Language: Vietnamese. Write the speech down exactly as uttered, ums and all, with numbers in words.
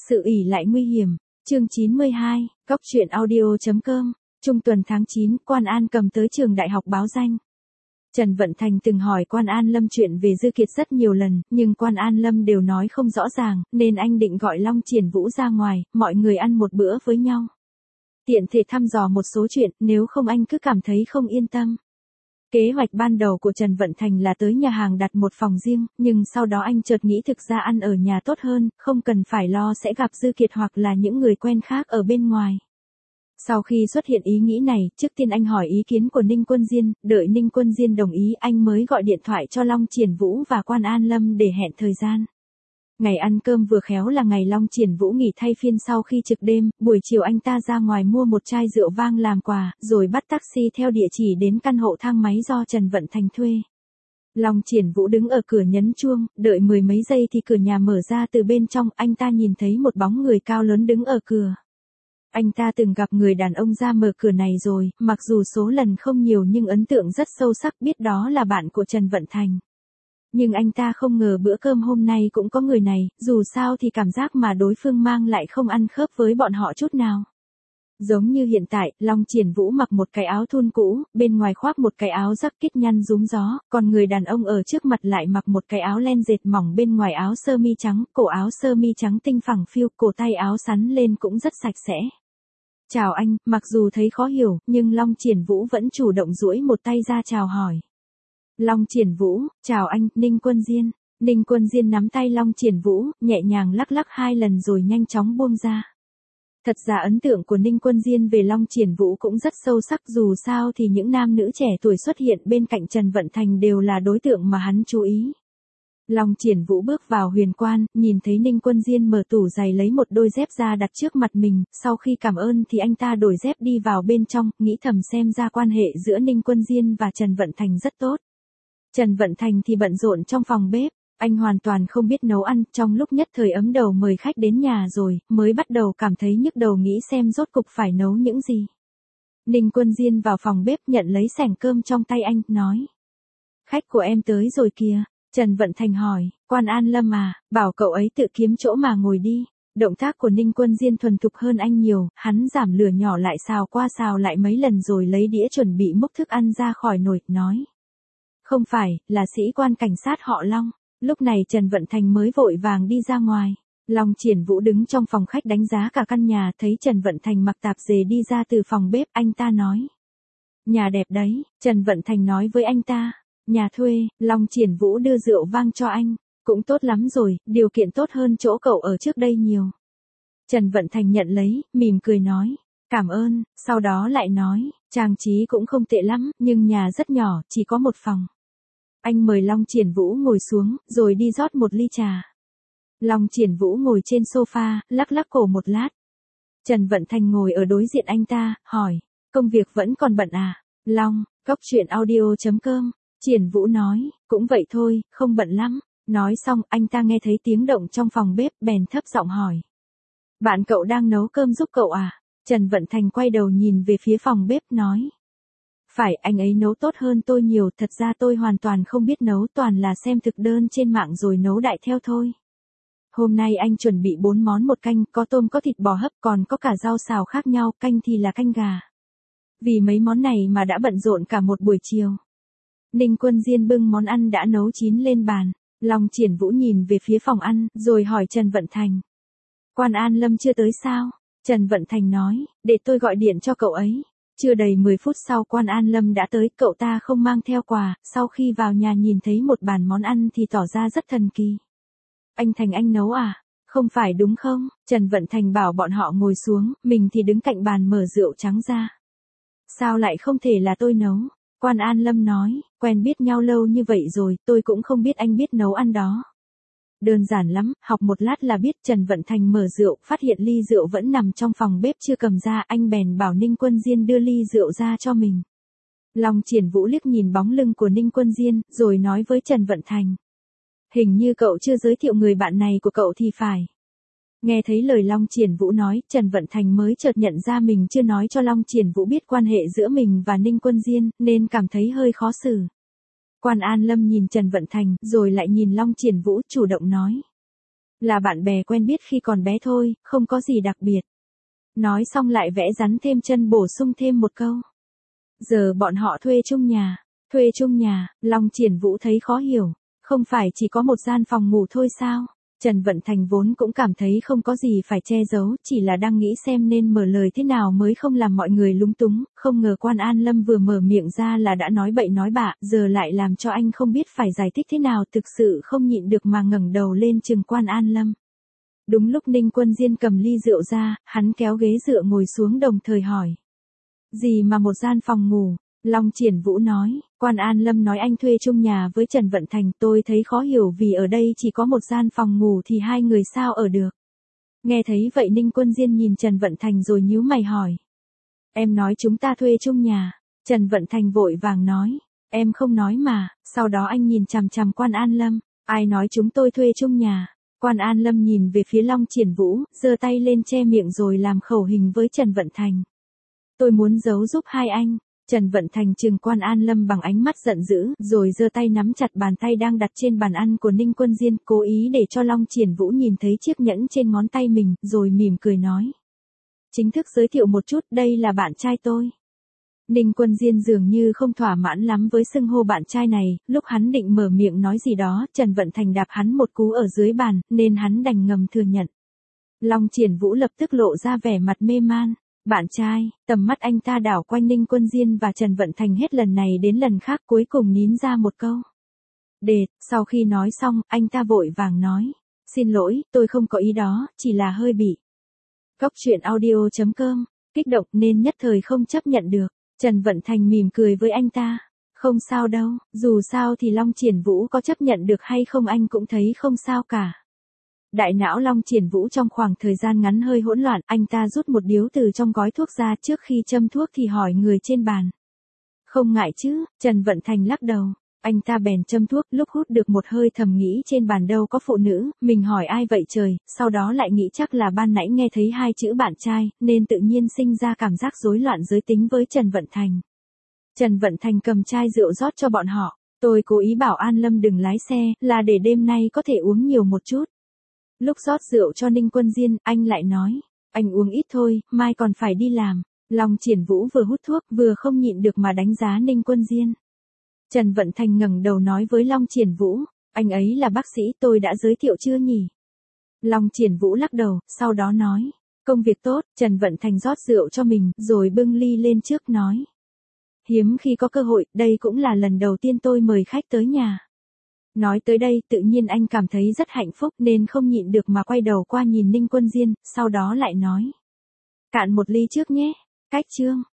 Sự ỷ lại nguy hiểm, chương chín mươi hai, Cóc truyện audio.com, trung tuần tháng chín, Quan An cầm tới trường đại học báo danh. Trần Vận Thành từng hỏi Quan An Lâm chuyện về Dư Kiệt rất nhiều lần, nhưng Quan An Lâm đều nói không rõ ràng, nên anh định gọi Long Triển Vũ ra ngoài, mọi người ăn một bữa với nhau. Tiện thể thăm dò một số chuyện, nếu không anh cứ cảm thấy không yên tâm. Kế hoạch ban đầu của Trần Vận Thành là tới nhà hàng đặt một phòng riêng, nhưng sau đó anh chợt nghĩ thực ra ăn ở nhà tốt hơn, không cần phải lo sẽ gặp Dư Kiệt hoặc là những người quen khác ở bên ngoài. Sau khi xuất hiện ý nghĩ này, trước tiên anh hỏi ý kiến của Ninh Quân Diên, đợi Ninh Quân Diên đồng ý anh mới gọi điện thoại cho Long Triển Vũ và Quan An Lâm để hẹn thời gian. Ngày ăn cơm vừa khéo là ngày Long Triển Vũ nghỉ thay phiên sau khi trực đêm, buổi chiều anh ta ra ngoài mua một chai rượu vang làm quà, rồi bắt taxi theo địa chỉ đến căn hộ thang máy do Trần Vận Thành thuê. Long Triển Vũ đứng ở cửa nhấn chuông, đợi mười mấy giây thì cửa nhà mở ra từ bên trong, anh ta nhìn thấy một bóng người cao lớn đứng ở cửa. Anh ta từng gặp người đàn ông ra mở cửa này rồi, mặc dù số lần không nhiều nhưng ấn tượng rất sâu sắc, biết đó là bạn của Trần Vận Thành. Nhưng anh ta không ngờ bữa cơm hôm nay cũng có người này, dù sao thì cảm giác mà đối phương mang lại không ăn khớp với bọn họ chút nào. Giống như hiện tại, Long Triển Vũ mặc một cái áo thun cũ, bên ngoài khoác một cái áo jacket nhăn rúm gió, còn người đàn ông ở trước mặt lại mặc một cái áo len dệt mỏng bên ngoài áo sơ mi trắng, cổ áo sơ mi trắng tinh phẳng phiu, cổ tay áo sắn lên cũng rất sạch sẽ. Chào anh, mặc dù thấy khó hiểu, nhưng Long Triển Vũ vẫn chủ động duỗi một tay ra chào hỏi. Long Triển Vũ, chào anh, Ninh Quân Diên. Ninh Quân Diên nắm tay Long Triển Vũ, nhẹ nhàng lắc lắc hai lần rồi nhanh chóng buông ra. Thật ra ấn tượng của Ninh Quân Diên về Long Triển Vũ cũng rất sâu sắc, dù sao thì những nam nữ trẻ tuổi xuất hiện bên cạnh Trần Vận Thành đều là đối tượng mà hắn chú ý. Long Triển Vũ bước vào huyền quan, nhìn thấy Ninh Quân Diên mở tủ giày lấy một đôi dép ra đặt trước mặt mình, sau khi cảm ơn thì anh ta đổi dép đi vào bên trong, nghĩ thầm xem ra quan hệ giữa Ninh Quân Diên và Trần Vận Thành rất tốt. Trần Vận Thành thì bận rộn trong phòng bếp, anh hoàn toàn không biết nấu ăn, trong lúc nhất thời ấm đầu mời khách đến nhà rồi, mới bắt đầu cảm thấy nhức đầu nghĩ xem rốt cục phải nấu những gì. Ninh Quân Diên vào phòng bếp nhận lấy sảnh cơm trong tay anh, nói. Khách của em tới rồi kìa. Trần Vận Thành hỏi, Quan An Lâm à, bảo cậu ấy tự kiếm chỗ mà ngồi đi. Động tác của Ninh Quân Diên thuần thục hơn anh nhiều, hắn giảm lửa nhỏ lại xào qua xào lại mấy lần rồi lấy đĩa chuẩn bị múc thức ăn ra khỏi nồi, nói. Không phải, là sĩ quan cảnh sát họ Long. Lúc này Trần Vận Thành mới vội vàng đi ra ngoài. Long Triển Vũ đứng trong phòng khách đánh giá cả căn nhà, thấy Trần Vận Thành mặc tạp dề đi ra từ phòng bếp, anh ta nói. Nhà đẹp đấy, Trần Vận Thành nói với anh ta. Nhà thuê, Long Triển Vũ đưa rượu vang cho anh. Cũng tốt lắm rồi, điều kiện tốt hơn chỗ cậu ở trước đây nhiều. Trần Vận Thành nhận lấy, mỉm cười nói. Cảm ơn, sau đó lại nói, trang trí cũng không tệ lắm, nhưng nhà rất nhỏ, chỉ có một phòng. Anh mời Long Triển Vũ ngồi xuống, rồi đi rót một ly trà. Long Triển Vũ ngồi trên sofa, lắc lắc cổ một lát. Trần Vận Thành ngồi ở đối diện anh ta, hỏi, công việc vẫn còn bận à? Long, Cóc truyện audio.com. Triển Vũ nói, cũng vậy thôi, không bận lắm. Nói xong, anh ta nghe thấy tiếng động trong phòng bếp, bèn thấp giọng hỏi. Bạn cậu đang nấu cơm giúp cậu à? Trần Vận Thành quay đầu nhìn về phía phòng bếp, nói. Phải, anh ấy nấu tốt hơn tôi nhiều, thật ra tôi hoàn toàn không biết nấu, toàn là xem thực đơn trên mạng rồi nấu đại theo thôi. Hôm nay anh chuẩn bị bốn món một canh, có tôm có thịt bò hấp, còn có cả rau xào khác nhau, canh thì là canh gà. Vì mấy món này mà đã bận rộn cả một buổi chiều. Ninh Quân Diên bưng món ăn đã nấu chín lên bàn. Long Triển Vũ nhìn về phía phòng ăn, rồi hỏi Trần Vận Thành. Quan An Lâm chưa tới sao? Trần Vận Thành nói, để tôi gọi điện cho cậu ấy. Chưa đầy mười phút sau Quan An Lâm đã tới, cậu ta không mang theo quà, sau khi vào nhà nhìn thấy một bàn món ăn thì tỏ ra rất thần kỳ. Anh Thành anh nấu à? Không phải đúng không? Trần Vận Thành bảo bọn họ ngồi xuống, mình thì đứng cạnh bàn mở rượu trắng ra. Sao lại không thể là tôi nấu? Quan An Lâm nói, quen biết nhau lâu như vậy rồi, tôi cũng không biết anh biết nấu ăn đó. Đơn giản lắm, học một lát là biết. Trần Vận Thành mở rượu, phát hiện ly rượu vẫn nằm trong phòng bếp chưa cầm ra, anh bèn bảo Ninh Quân Diên đưa ly rượu ra cho mình. Long Triển Vũ liếc nhìn bóng lưng của Ninh Quân Diên, rồi nói với Trần Vận Thành. Hình như cậu chưa giới thiệu người bạn này của cậu thì phải. Nghe thấy lời Long Triển Vũ nói, Trần Vận Thành mới chợt nhận ra mình chưa nói cho Long Triển Vũ biết quan hệ giữa mình và Ninh Quân Diên, nên cảm thấy hơi khó xử. Quan An Lâm nhìn Trần Vận Thành, rồi lại nhìn Long Triển Vũ, chủ động nói. Là bạn bè quen biết khi còn bé thôi, không có gì đặc biệt. Nói xong lại vẽ rắn thêm chân bổ sung thêm một câu. Giờ bọn họ thuê chung nhà. Thuê chung nhà, Long Triển Vũ thấy khó hiểu. Không phải chỉ có một gian phòng ngủ thôi sao? Trần Vận Thành vốn cũng cảm thấy không có gì phải che giấu, chỉ là đang nghĩ xem nên mở lời thế nào mới không làm mọi người lúng túng, không ngờ Quan An Lâm vừa mở miệng ra là đã nói bậy nói bạ, giờ lại làm cho anh không biết phải giải thích thế nào, thực sự không nhịn được mà ngẩng đầu lên chừng Quan An Lâm. Đúng lúc Ninh Quân Diên cầm ly rượu ra, hắn kéo ghế dựa ngồi xuống đồng thời hỏi. Gì mà một gian phòng ngủ? Long Triển Vũ nói, Quan An Lâm nói anh thuê chung nhà với Trần Vận Thành, tôi thấy khó hiểu vì ở đây chỉ có một gian phòng ngủ thì hai người sao ở được. Nghe thấy vậy Ninh Quân Diên nhìn Trần Vận Thành rồi nhíu mày hỏi. Em nói chúng ta thuê chung nhà. Trần Vận Thành vội vàng nói, em không nói mà, sau đó anh nhìn chằm chằm Quan An Lâm, ai nói chúng tôi thuê chung nhà. Quan An Lâm nhìn về phía Long Triển Vũ, giơ tay lên che miệng rồi làm khẩu hình với Trần Vận Thành. Tôi muốn giấu giúp hai anh. Trần Vận Thành trừng Quan An Lâm bằng ánh mắt giận dữ, rồi giơ tay nắm chặt bàn tay đang đặt trên bàn ăn của Ninh Quân Diên, cố ý để cho Long Triển Vũ nhìn thấy chiếc nhẫn trên ngón tay mình, rồi mỉm cười nói. Chính thức giới thiệu một chút, đây là bạn trai tôi. Ninh Quân Diên dường như không thỏa mãn lắm với xưng hô bạn trai này, lúc hắn định mở miệng nói gì đó, Trần Vận Thành đạp hắn một cú ở dưới bàn, nên hắn đành ngầm thừa nhận. Long Triển Vũ lập tức lộ ra vẻ mặt mê man. Bạn trai, tầm mắt anh ta đảo quanh Ninh Quân Diên và Trần Vận Thành hết lần này đến lần khác cuối cùng nín ra một câu. Đệt, sau khi nói xong, anh ta vội vàng nói. Xin lỗi, tôi không có ý đó, chỉ là hơi bị. Cóc truyện audio chấm com, kích động nên nhất thời không chấp nhận được. Trần Vận Thành mỉm cười với anh ta. Không sao đâu, dù sao thì Long Triển Vũ có chấp nhận được hay không anh cũng thấy không sao cả. Đại não Long Triển Vũ trong khoảng thời gian ngắn hơi hỗn loạn, anh ta rút một điếu từ trong gói thuốc ra, trước khi châm thuốc thì hỏi người trên bàn. Không ngại chứ? Trần Vận Thành lắc đầu. Anh ta bèn châm thuốc, lúc hút được một hơi thầm nghĩ trên bàn đâu có phụ nữ, mình hỏi ai vậy trời, sau đó lại nghĩ chắc là ban nãy nghe thấy hai chữ bạn trai, nên tự nhiên sinh ra cảm giác rối loạn giới tính với Trần Vận Thành. Trần Vận Thành cầm chai rượu rót cho bọn họ. Tôi cố ý bảo An Lâm đừng lái xe, là để đêm nay có thể uống nhiều một chút. Lúc rót rượu cho Ninh Quân Diên, anh lại nói, anh uống ít thôi, mai còn phải đi làm. Long Triển Vũ vừa hút thuốc, vừa không nhịn được mà đánh giá Ninh Quân Diên. Trần Vận Thành ngẩng đầu nói với Long Triển Vũ, anh ấy là bác sĩ, tôi đã giới thiệu chưa nhỉ? Long Triển Vũ lắc đầu, sau đó nói, công việc tốt. Trần Vận Thành rót rượu cho mình, rồi bưng ly lên trước nói. Hiếm khi có cơ hội, đây cũng là lần đầu tiên tôi mời khách tới nhà. Nói tới đây tự nhiên anh cảm thấy rất hạnh phúc nên không nhịn được mà quay đầu qua nhìn Ninh Quân Diên, sau đó lại nói. Cạn một ly trước nhé. Cách chương.